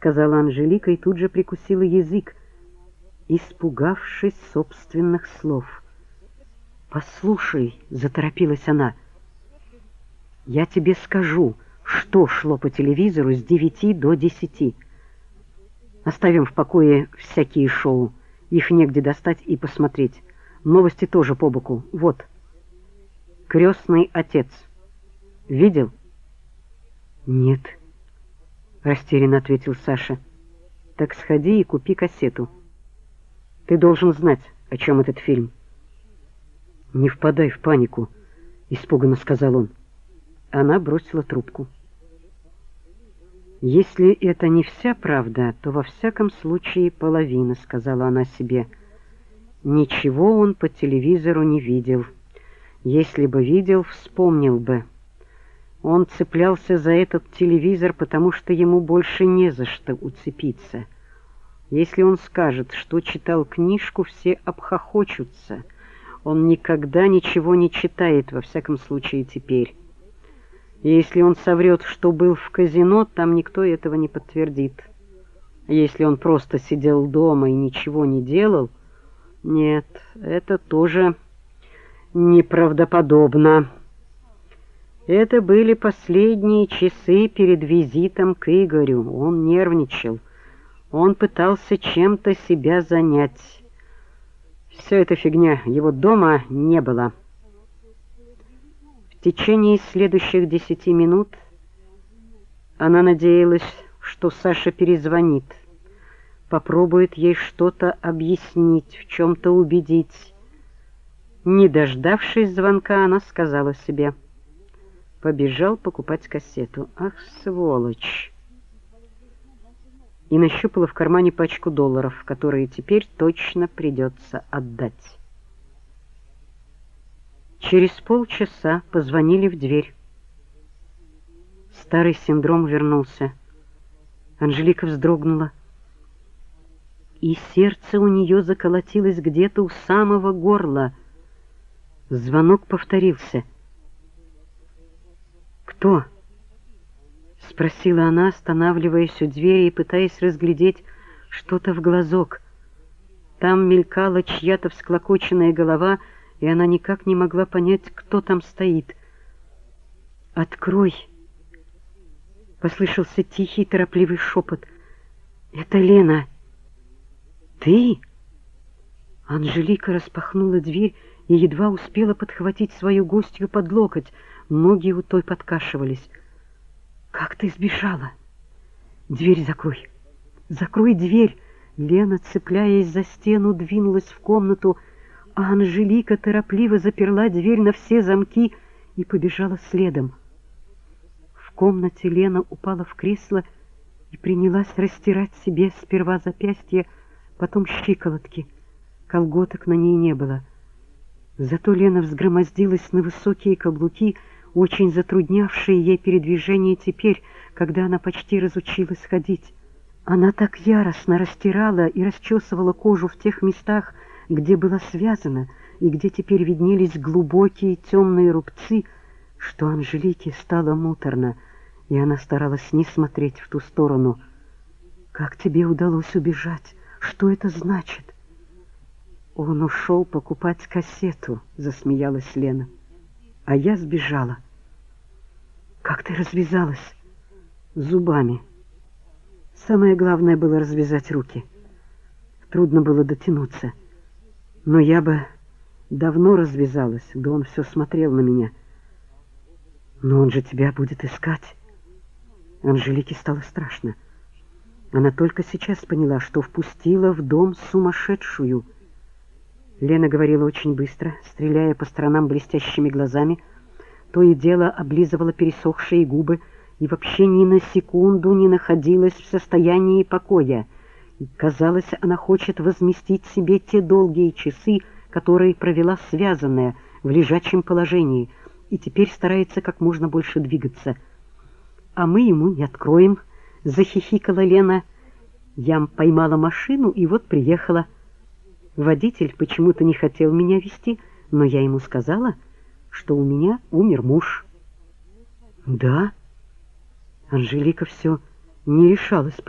сказала Анжелика и тут же прикусила язык, испугавшись собственных слов. «Послушай», — заторопилась она, — «я тебе скажу, что шло по телевизору с 9 до 10. Оставим в покое всякие шоу, их негде достать и посмотреть. Новости тоже по боку. Вот. «Крестный отец». Видел? «Нет», — растерянно ответил Саша. «Так сходи и купи кассету. Ты должен знать, о чем этот фильм». «Не впадай в панику», — испуганно сказал он. Она бросила трубку. «Если это не вся правда, то во всяком случае половина», — сказала она себе. «Ничего он по телевизору не видел. Если бы видел, вспомнил бы. Он цеплялся за этот телевизор, потому что ему больше не за что уцепиться. Если он скажет, что читал книжку, все обхохочутся. Он никогда ничего не читает, во всяком случае теперь. И если он соврет, что был в казино, там никто этого не подтвердит. Если он просто сидел дома и ничего не делал, нет, это тоже неправдоподобно. Это были последние часы перед визитом к Игорю. Он нервничал. Он пытался чем-то себя занять. Все это фигня. Его дома не было. В течение следующих 10 минут она надеялась, что Саша перезвонит, попробует ей что-то объяснить, в чем-то убедить. Не дождавшись звонка, она сказала себе: побежал покупать кассету. Ах, сволочь! И нащупала в кармане пачку долларов, которые теперь точно придется отдать. Через полчаса позвонили в дверь. Старый синдром вернулся. Анжелика вздрогнула, и сердце у нее заколотилось где-то у самого горла. Звонок повторился. «Кто?» — спросила она, останавливаясь у двери и пытаясь разглядеть что-то в глазок. Там мелькала чья-то всклокоченная голова, и она никак не могла понять, кто там стоит. «Открой!» — послышался тихий, торопливый шепот. «Это Лена!» «Ты?» Анжелика распахнула дверь и едва успела подхватить свою гостью под локоть. Ноги у той подкашивались. «Как ты сбежала?» «Дверь закрой! Закрой дверь!» Лена, цепляясь за стену, двинулась в комнату, а Анжелика торопливо заперла дверь на все замки и побежала следом. В комнате Лена упала в кресло и принялась растирать себе сперва запястья, потом щиколотки. Колготок на ней не было. Зато Лена взгромоздилась на высокие каблуки, очень затруднявшие ей передвижение теперь, когда она почти разучилась ходить. Она так яростно растирала и расчесывала кожу в тех местах, где была связана и где теперь виднелись глубокие темные рубцы, что Анжелике стало муторно, и она старалась не смотреть в ту сторону. «Как тебе удалось убежать? Что это значит?» «Он ушел покупать кассету», — засмеялась Лена. «А я сбежала». «Как ты развязалась?» «Зубами. Самое главное было развязать руки. Трудно было дотянуться. Но я бы давно развязалась, да он все смотрел на меня. Но он же тебя будет искать». Анжелике стало страшно. Она только сейчас поняла, что впустила в дом сумасшедшую. Лена говорила очень быстро, стреляя по сторонам блестящими глазами, то и дело облизывала пересохшие губы и вообще ни на секунду не находилась в состоянии покоя. И, казалось, она хочет возместить себе те долгие часы, которые провела связанная в лежачем положении, и теперь старается как можно больше двигаться. «А мы ему не откроем», — захихикала Лена. «Я поймала машину и вот приехала. Водитель почему-то не хотел меня везти, но я ему сказала, что у меня умер муж». «Да?» Анжелика все не решалась